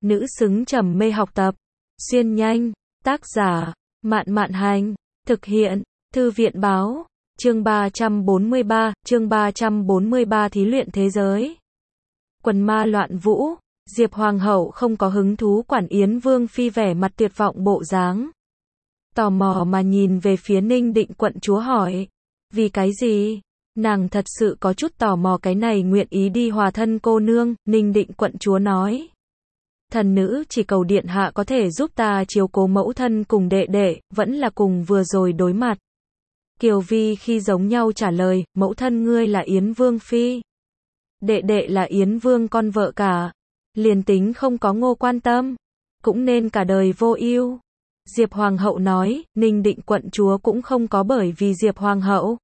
nữ xứng trầm mê học tập. Xuyên nhanh, tác giả, Mạn Mạn Hành, thực hiện, Thư viện Báo, chương 343 thí luyện thế giới. Quần ma loạn vũ, Diệp Hoàng hậu không có hứng thú quản Yến Vương Phi vẻ mặt tuyệt vọng bộ dáng. Tò mò mà nhìn về phía Ninh Định quận chúa hỏi, vì cái gì? Nàng thật sự có chút tò mò cái này nguyện ý đi hòa thân cô nương, Ninh Định quận chúa nói. Thần nữ chỉ cầu điện hạ có thể giúp ta chiếu cố mẫu thân cùng đệ đệ, vẫn là cùng vừa rồi đối mặt. Kiều Vi khi giống nhau trả lời, mẫu thân ngươi là Yến Vương Phi. Đệ đệ là Yến Vương con vợ cả. Liền tính không có Ngô quan tâm, cũng nên cả đời vô ưu. Diệp Hoàng hậu nói, Ninh Định quận chúa cũng không có bởi vì Diệp Hoàng hậu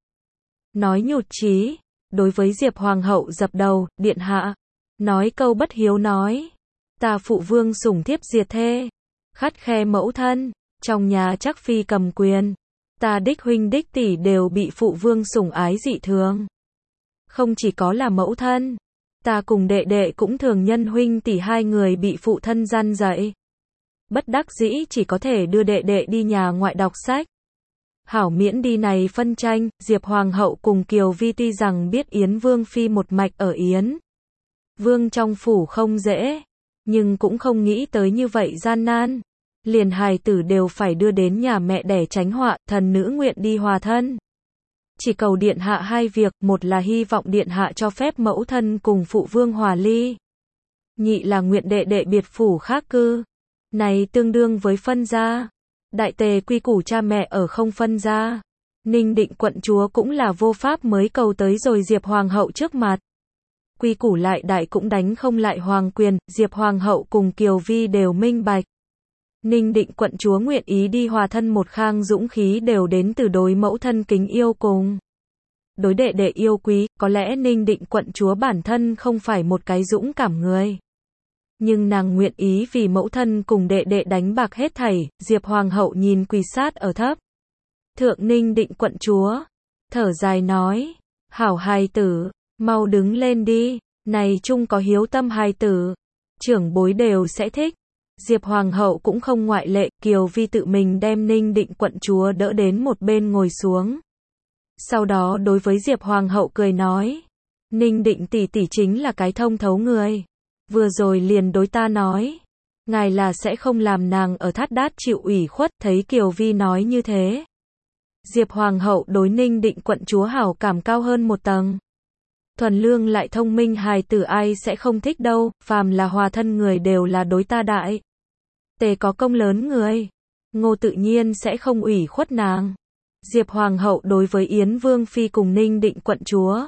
nói nhụt chí. Đối với Diệp Hoàng hậu dập đầu, điện hạ, nói câu bất hiếu nói. Ta phụ vương sủng thiếp diệt thê, khắt khe mẫu thân, trong nhà chắc phi cầm quyền. Ta đích huynh đích tỷ đều bị phụ vương sủng ái dị thường. Không chỉ có là mẫu thân, ta cùng đệ đệ cũng thường nhân huynh tỷ hai người bị phụ thân gian dạy. Bất đắc dĩ chỉ có thể đưa đệ đệ đi nhà ngoại đọc sách. Hảo miễn đi này phân tranh, Diệp Hoàng hậu cùng Kiều Vi tuy rằng biết Yến Vương Phi một mạch ở Yến Vương trong phủ không dễ, nhưng cũng không nghĩ tới như vậy gian nan. Liền hài tử đều phải đưa đến nhà mẹ đẻ tránh họa, thần nữ nguyện đi hòa thân. Chỉ cầu điện hạ hai việc, một là hy vọng điện hạ cho phép mẫu thân cùng phụ vương hòa ly. Nhị là nguyện đệ đệ biệt phủ khác cư. Này tương đương với phân gia. Đại tề quy củ cha mẹ ở không phân gia. Ninh Định quận chúa cũng là vô pháp mới cầu tới rồi Diệp Hoàng hậu trước mặt. Quy củ lại đại cũng đánh không lại hoàng quyền, Diệp Hoàng hậu cùng Kiều Vi đều minh bạch. Ninh Định quận chúa nguyện ý đi hòa thân một khang dũng khí đều đến từ đối mẫu thân kính yêu cùng đối đệ đệ yêu quý, có lẽ Ninh Định quận chúa bản thân không phải một cái dũng cảm người. Nhưng nàng nguyện ý vì mẫu thân cùng đệ đệ đánh bạc hết thảy. Diệp Hoàng hậu nhìn quỳ sát ở thấp thượng Ninh Định quận chúa, thở dài nói, hảo hài tử, mau đứng lên đi, này chung có hiếu tâm hài tử, trưởng bối đều sẽ thích. Diệp Hoàng hậu cũng không ngoại lệ, Kiều Vi tự mình đem Ninh Định quận chúa đỡ đến một bên ngồi xuống. Sau đó đối với Diệp Hoàng hậu cười nói, Ninh Định tỷ tỷ chính là cái thông thấu người. Vừa rồi liền đối ta nói, ngài là sẽ không làm nàng ở Thát Đát chịu ủy khuất, thấy Kiều Vi nói như thế. Diệp Hoàng hậu đối Ninh Định quận chúa hảo cảm cao hơn một tầng. Thuần lương lại thông minh hài tử ai sẽ không thích đâu, phàm là hòa thân người đều là đối ta đại tề có công lớn người. Ngô tự nhiên sẽ không ủy khuất nàng. Diệp Hoàng hậu đối với Yến Vương Phi cùng Ninh Định quận chúa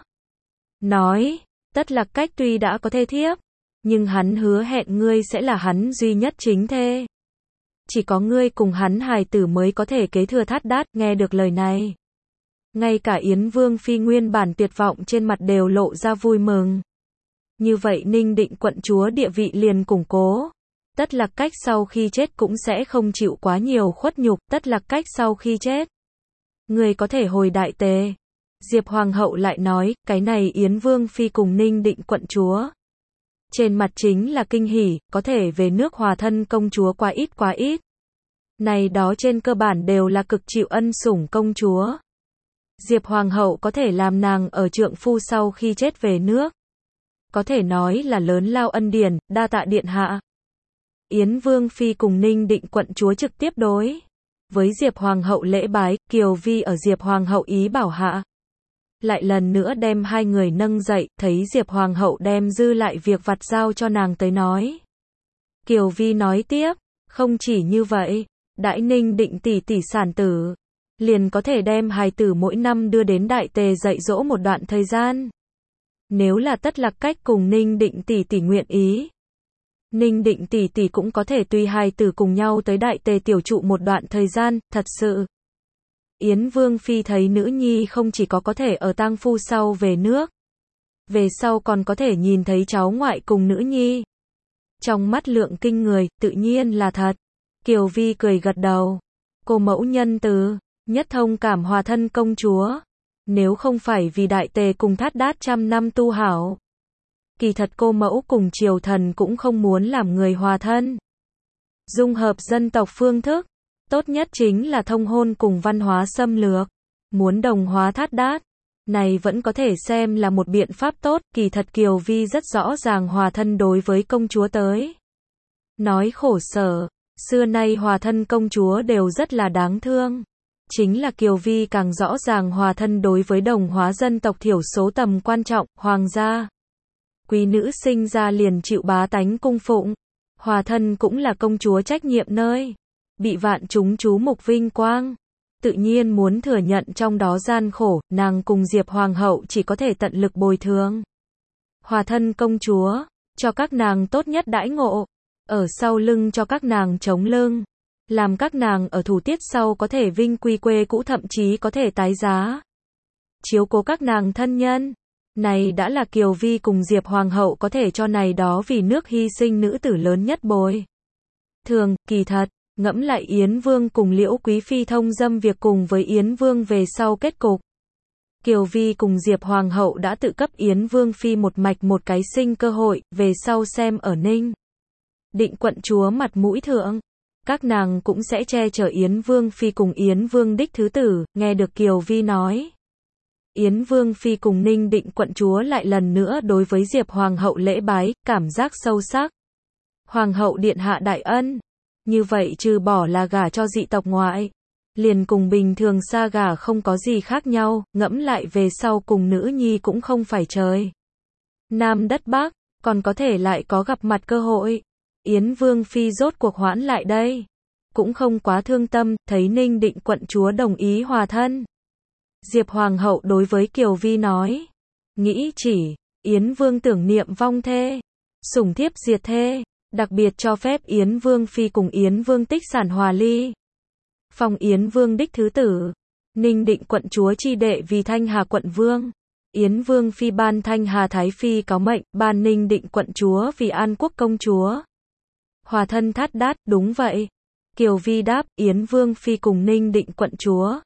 nói, Tất Lạc Cách tuy đã có thê thiếp, nhưng hắn hứa hẹn ngươi sẽ là hắn duy nhất chính thê. Chỉ có ngươi cùng hắn hài tử mới có thể kế thừa Thát Đát. Nghe được lời này, ngay cả Yến Vương Phi nguyên bản tuyệt vọng trên mặt đều lộ ra vui mừng. Như vậy Ninh Định quận chúa địa vị liền củng cố. Tất Lạc Cách sau khi chết cũng sẽ không chịu quá nhiều khuất nhục. Tất Lạc Cách sau khi chết, người có thể hồi đại tề. Diệp Hoàng hậu lại nói, cái này Yến Vương Phi cùng Ninh Định quận chúa trên mặt chính là kinh hỉ, có thể về nước hòa thân công chúa quá ít. Này đó trên cơ bản đều là cực chịu ân sủng công chúa. Diệp Hoàng hậu có thể làm nàng ở trượng phu sau khi chết về nước, có thể nói là lớn lao ân điển, đa tạ điện hạ. Yến Vương Phi cùng Ninh Định quận chúa trực tiếp đối với Diệp Hoàng hậu lễ bái. Kiều Vi ở Diệp Hoàng hậu ý bảo hạ, lại lần nữa đem hai người nâng dậy, thấy Diệp Hoàng hậu đem dư lại việc vặt giao cho nàng tới nói. Kiều Vi nói tiếp, không chỉ như vậy, đãi Ninh Định tỷ tỷ sản tử, liền có thể đem hài tử mỗi năm đưa đến đại tề dạy dỗ một đoạn thời gian. Nếu là Tất Lạc Cách cùng Ninh Định tỷ tỷ nguyện ý, Ninh Định tỷ tỷ cũng có thể tùy hài tử cùng nhau tới đại tề tiểu trụ một đoạn thời gian. Thật sự, Yến Vương Phi thấy nữ nhi không chỉ có thể ở tang phu sau về nước, về sau còn có thể nhìn thấy cháu ngoại cùng nữ nhi. Trong mắt lượng kinh người, tự nhiên là thật. Kiều Vi cười gật đầu. Cô mẫu nhân từ, nhất thông cảm hòa thân công chúa. Nếu không phải vì đại tề cùng Thát Đát trăm năm tu hảo, Kỳ thật cô mẫu cùng triều thần cũng không muốn làm người hòa thân. Dung hợp dân tộc phương thức, tốt nhất chính là thông hôn cùng văn hóa xâm lược. Muốn đồng hóa Thát Đát, này vẫn có thể xem là một biện pháp tốt, kỳ thật Kiều Vi rất rõ ràng hòa thân đối với công chúa tới. Nói khổ sở, xưa nay hòa thân công chúa đều rất là đáng thương. Chính là Kiều Vi càng rõ ràng hòa thân đối với đồng hóa dân tộc thiểu số tầm quan trọng, hoàng gia. Quý nữ sinh ra liền chịu bá tánh cung phụng. Hòa thân cũng là công chúa trách nhiệm nơi. Bị vạn chúng chú mục vinh quang. Tự nhiên muốn thừa nhận trong đó gian khổ, nàng cùng Diệp Hoàng hậu chỉ có thể tận lực bồi thường. Hòa thân công chúa, cho các nàng tốt nhất đãi ngộ. Ở sau lưng cho các nàng chống lưng. Làm các nàng ở thủ tiết sau có thể vinh quy quê cũ thậm chí có thể tái giá. Chiếu cố các nàng thân nhân. Này đã là Kiều Vi cùng Diệp Hoàng hậu có thể cho này đó vì nước hy sinh nữ tử lớn nhất bồi. Thường, kỳ thật, ngẫm lại Yến Vương cùng Liễu Quý Phi thông dâm việc cùng với Yến Vương về sau kết cục. Kiều Vi cùng Diệp Hoàng hậu đã tự cấp Yến Vương Phi một mạch một cái sinh cơ hội, về sau xem ở Ninh Định quận chúa mặt mũi thượng. Các nàng cũng sẽ che chở Yến Vương Phi cùng Yến Vương đích thứ tử, nghe được Kiều Vi nói. Yến Vương Phi cùng Ninh Định quận chúa lại lần nữa đối với Diệp Hoàng hậu lễ bái, cảm giác sâu sắc. Hoàng hậu điện hạ đại ân. Như vậy trừ bỏ là gả cho dị tộc ngoại. Liền cùng bình thường xa gả không có gì khác nhau, ngẫm lại về sau cùng nữ nhi cũng không phải trời Nam đất Bắc, còn có thể lại có gặp mặt cơ hội. Yến Vương Phi rốt cuộc hoãn lại đây. Cũng không quá thương tâm, thấy Ninh Định quận chúa đồng ý hòa thân. Diệp Hoàng hậu đối với Kiều Vi nói. Nghĩ chỉ, Yến Vương tưởng niệm vong thê. Sủng thiếp diệt thê. Đặc biệt cho phép Yến Vương Phi cùng Yến Vương tích sản hòa ly. Phong Yến Vương đích thứ tử. Ninh Định quận chúa chi đệ vì Thanh Hà quận vương. Yến Vương Phi ban Thanh Hà Thái Phi cáo mệnh, ban Ninh Định quận chúa vì An Quốc công chúa. Hòa thân Thát Đát, đúng vậy. Kiều Vi đáp, Yến Vương Phi cùng Ninh Định quận chúa.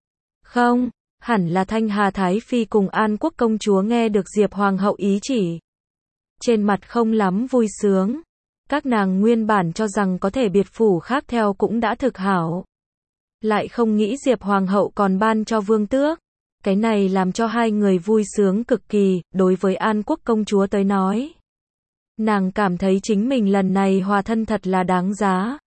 Không, hẳn là Thanh Hà Thái Phi cùng An Quốc công chúa nghe được Diệp Hoàng hậu ý chỉ. Trên mặt không lắm vui sướng. Các nàng nguyên bản cho rằng có thể biệt phủ khác theo cũng đã thực hảo. Lại không nghĩ Diệp Hoàng hậu còn ban cho vương tước. Cái này làm cho hai người vui sướng cực kỳ, đối với An Quốc công chúa tới nói. Nàng cảm thấy chính mình lần này hòa thân thật là đáng giá.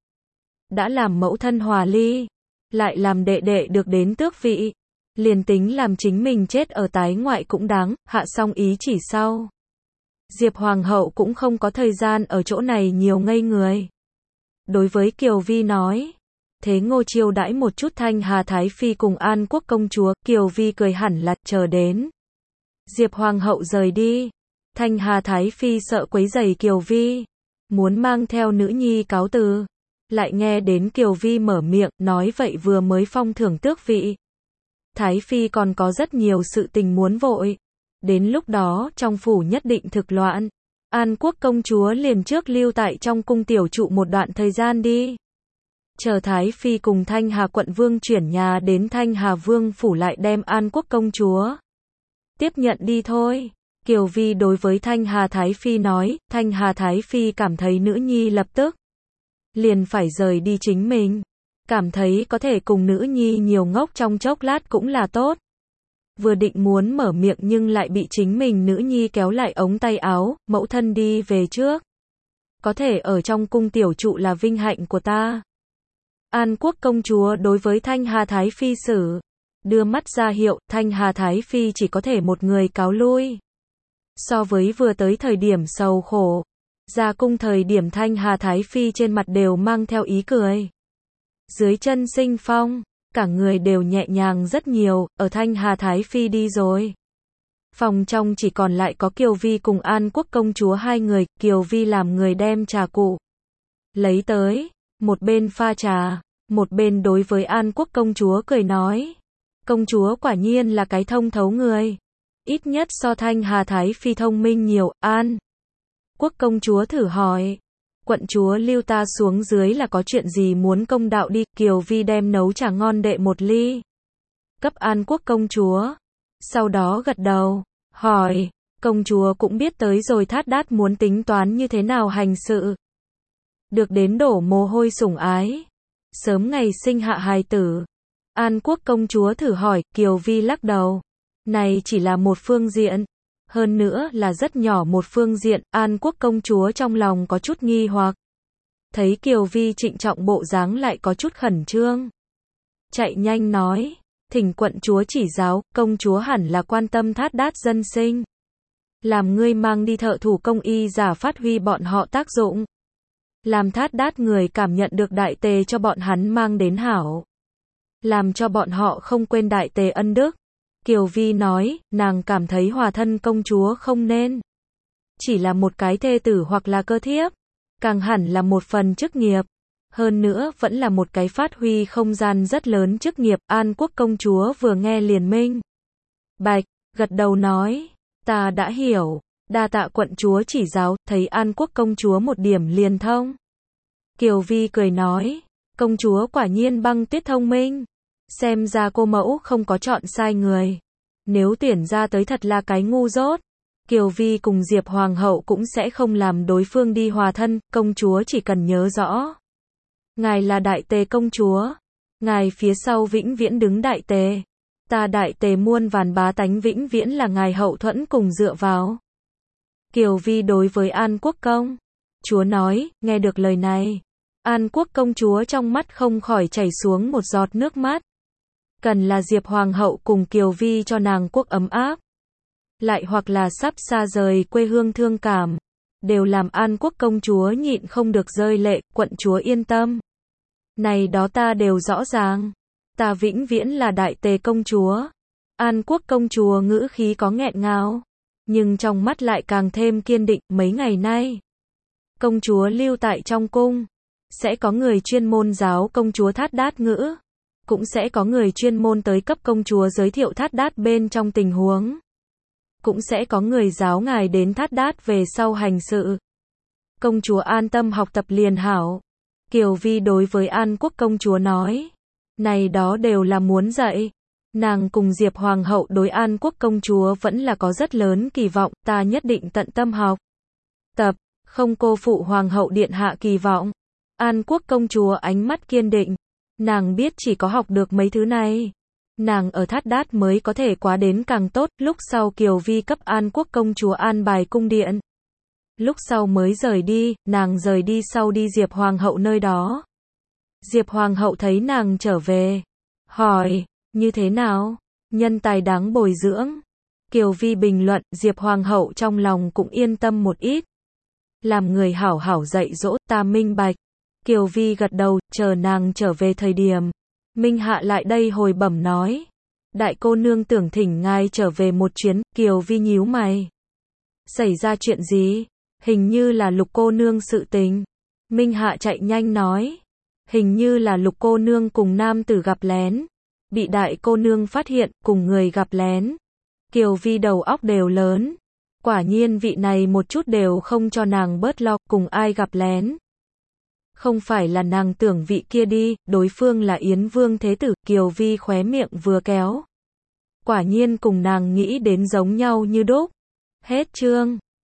Đã làm mẫu thân hòa ly, lại làm đệ đệ được đến tước vị. Liền tính làm chính mình chết ở tái ngoại cũng đáng, hạ xong ý chỉ sau. Diệp Hoàng hậu cũng không có thời gian ở chỗ này nhiều ngây người. Đối với Kiều Vi nói, thế Ngô chiêu đãi một chút Thanh Hà Thái Phi cùng An Quốc công chúa, Kiều Vi cười hẳn là chờ đến. Diệp Hoàng hậu rời đi. Thanh Hà Thái Phi sợ quấy rầy Kiều Vi, muốn mang theo nữ nhi cáo từ. Lại nghe đến Kiều Vi mở miệng, nói vậy vừa mới phong thưởng tước vị. Thái Phi còn có rất nhiều sự tình muốn vội. Đến lúc đó, trong phủ nhất định thực loạn. An Quốc công chúa liền trước lưu tại trong cung tiểu trụ một đoạn thời gian đi. Chờ Thái Phi cùng Thanh Hà quận vương chuyển nhà đến Thanh Hà vương phủ lại đem An Quốc công chúa tiếp nhận đi thôi. Kiều Vi đối với Thanh Hà Thái Phi nói, Thanh Hà Thái Phi cảm thấy nữ nhi lập tức liền phải rời đi chính mình. Cảm thấy có thể cùng nữ nhi nhiều ngốc trong chốc lát cũng là tốt. Vừa định muốn mở miệng nhưng lại bị chính mình nữ nhi kéo lại ống tay áo, mẫu thân đi về trước. Có thể ở trong cung tiểu trụ là vinh hạnh của ta. An Quốc công chúa đối với Thanh Hà Thái Phi xử, đưa mắt ra hiệu, Thanh Hà Thái Phi chỉ có thể một người cáo lui. So với vừa tới thời điểm sầu khổ, ra cung thời điểm Thanh Hà Thái Phi trên mặt đều mang theo ý cười. Dưới chân sinh phong, cả người đều nhẹ nhàng rất nhiều, ở Thanh Hà Thái Phi đi rồi. Phòng trong chỉ còn lại có Kiều Vi cùng An Quốc công chúa hai người, Kiều Vi làm người đem trà cụ lấy tới, một bên pha trà, một bên đối với An Quốc công chúa cười nói. Công chúa quả nhiên là cái thông thấu người. Ít nhất so Thanh Hà Thái Phi thông minh nhiều, An Quốc công chúa thử hỏi. Quận chúa lưu ta xuống dưới là có chuyện gì muốn công đạo đi, Kiều Vi đem nấu trà ngon đệ một ly. Cấp An Quốc công chúa. Sau đó gật đầu, hỏi, Công chúa cũng biết tới rồi Thát Đát muốn tính toán như thế nào hành sự. Được đến đổ mồ hôi sủng ái. Sớm ngày sinh hạ hài tử. An Quốc công chúa thử hỏi, Kiều Vi lắc đầu. Này chỉ là một phương diện. Hơn nữa là rất nhỏ một phương diện, An Quốc công chúa trong lòng có chút nghi hoặc. Thấy Kiều Vi trịnh trọng bộ dáng lại có chút khẩn trương. Chạy nhanh nói, thỉnh quận chúa chỉ giáo, công chúa hẳn là quan tâm Thát Đát dân sinh. Làm ngươi mang đi thợ thủ công y giả phát huy bọn họ tác dụng. Làm Thát Đát người cảm nhận được đại tề cho bọn hắn mang đến hảo. Làm cho bọn họ không quên đại tề ân đức. Kiều Vi nói, nàng cảm thấy hòa thân công chúa không nên chỉ là một cái thê tử hoặc là cơ thiếp, càng hẳn là một phần chức nghiệp. Hơn nữa vẫn là một cái phát huy không gian rất lớn chức nghiệp. An Quốc công chúa vừa nghe liền minh bạch, gật đầu nói, ta đã hiểu, đa tạ quận chúa chỉ giáo. Thấy An Quốc công chúa một điểm liền thông. Kiều Vi cười nói, công chúa quả nhiên băng tuyết thông minh. Xem ra cô mẫu không có chọn sai người. Nếu tuyển ra tới thật là cái ngu dốt. Kiều Vi cùng Diệp Hoàng hậu cũng sẽ không làm đối phương đi hòa thân. Công chúa chỉ cần nhớ rõ. Ngài là đại tề công chúa. Ngài phía sau vĩnh viễn đứng đại tề. Ta đại tề muôn vàn bá tánh vĩnh viễn là ngài hậu thuẫn cùng dựa vào. Kiều Vi đối với An Quốc công chúa nói, nghe được lời này. An Quốc công chúa trong mắt không khỏi chảy xuống một giọt nước mắt. Cần là Diệp Hoàng hậu cùng Kiều Vi cho nàng quốc ấm áp. Lại hoặc là sắp xa rời quê hương thương cảm. Đều làm An Quốc công chúa nhịn không được rơi lệ. Quận chúa yên tâm. Này đó ta đều rõ ràng. Ta vĩnh viễn là đại tề công chúa. An Quốc công chúa ngữ khí có nghẹn ngào. Nhưng trong mắt lại càng thêm kiên định. Mấy ngày nay, công chúa lưu tại trong cung. Sẽ có người chuyên môn giáo công chúa Thát Đát ngữ. Cũng sẽ có người chuyên môn tới cấp công chúa giới thiệu Thát Đát bên trong tình huống. Cũng sẽ có người giáo ngài đến Thát Đát về sau hành sự. Công chúa an tâm học tập liền hảo. Kiều Vi đối với An Quốc công chúa nói. Này đó đều là muốn dạy. Nàng cùng Diệp Hoàng hậu đối An Quốc công chúa vẫn là có rất lớn kỳ vọng. Ta nhất định tận tâm học tập, không cô phụ Hoàng hậu điện hạ kỳ vọng. An Quốc công chúa ánh mắt kiên định. Nàng biết chỉ có học được mấy thứ này, nàng ở Thát Đát mới có thể quá đến càng tốt. Lúc sau Kiều Vi cấp An Quốc công chúa an bài cung điện. Lúc sau mới rời đi, nàng rời đi sau đi Diệp Hoàng hậu nơi đó. Diệp Hoàng hậu thấy nàng trở về. Hỏi, như thế nào? Nhân tài đáng bồi dưỡng. Kiều Vi bình luận, Diệp Hoàng hậu trong lòng cũng yên tâm một ít. Làm người hảo hảo dạy dỗ, ta minh bạch. Kiều Vi gật đầu, chờ nàng trở về thời điểm. Minh Hạ lại đây hồi bẩm nói. Đại cô nương tưởng thỉnh ngài trở về một chuyến. Kiều Vi nhíu mày. Xảy ra chuyện gì? Hình như là Lục cô nương sự tình. Minh Hạ chạy nhanh nói. Hình như là Lục cô nương cùng nam tử gặp lén. Bị đại cô nương phát hiện, cùng người gặp lén. Kiều Vi đầu óc đều lớn. Quả nhiên vị này một chút đều không cho nàng bớt lo, cùng ai gặp lén. Không phải là nàng tưởng vị kia đi, đối phương là Yến Vương Thế Tử. Kiều Vi khóe miệng vừa kéo. Quả nhiên cùng nàng nghĩ đến giống nhau như đúc. Hết chương.